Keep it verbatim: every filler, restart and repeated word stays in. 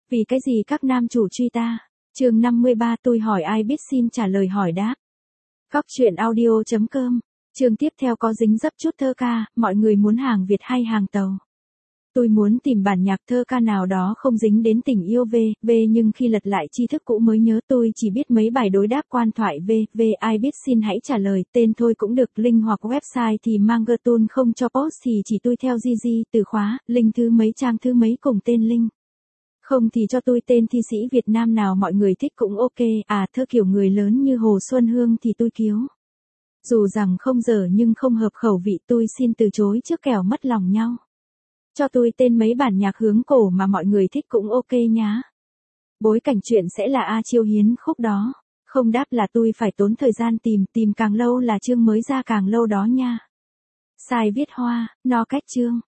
Vì cái gì các nam chủ truy ta? Chương năm mươi ba tôi hỏi ai biết xin trả lời hỏi đáp. Góc truyện audio chấm com. Chương tiếp theo có dính dấp chút thơ ca, mọi người muốn hàng Việt hay hàng tàu? Tôi muốn tìm bản nhạc thơ ca nào đó không dính đến tình yêu v, v nhưng khi lật lại tri thức cũ mới nhớ tôi chỉ biết mấy bài đối đáp quan thoại v, v ai biết xin hãy trả lời, tên thôi cũng được, link hoặc website thì Mangertoon không cho post thì chỉ tôi theo Gigi, từ khóa, link thứ mấy trang thứ mấy cùng tên link. Không thì cho tôi tên thi sĩ Việt Nam nào mọi người thích cũng ok, à thơ kiểu người lớn như Hồ Xuân Hương thì tôi kiếu. Dù rằng không dở nhưng không hợp khẩu vị tôi xin từ chối trước kẻo mất lòng nhau. Cho tôi tên mấy bản nhạc hướng cổ mà mọi người thích cũng ok nhá. Bối cảnh chuyện sẽ là A Chiêu Hiến khúc đó. Không đáp là tôi phải tốn thời gian tìm, tìm càng lâu là chương mới ra càng lâu đó nha. Sai viết hoa, no cách chương.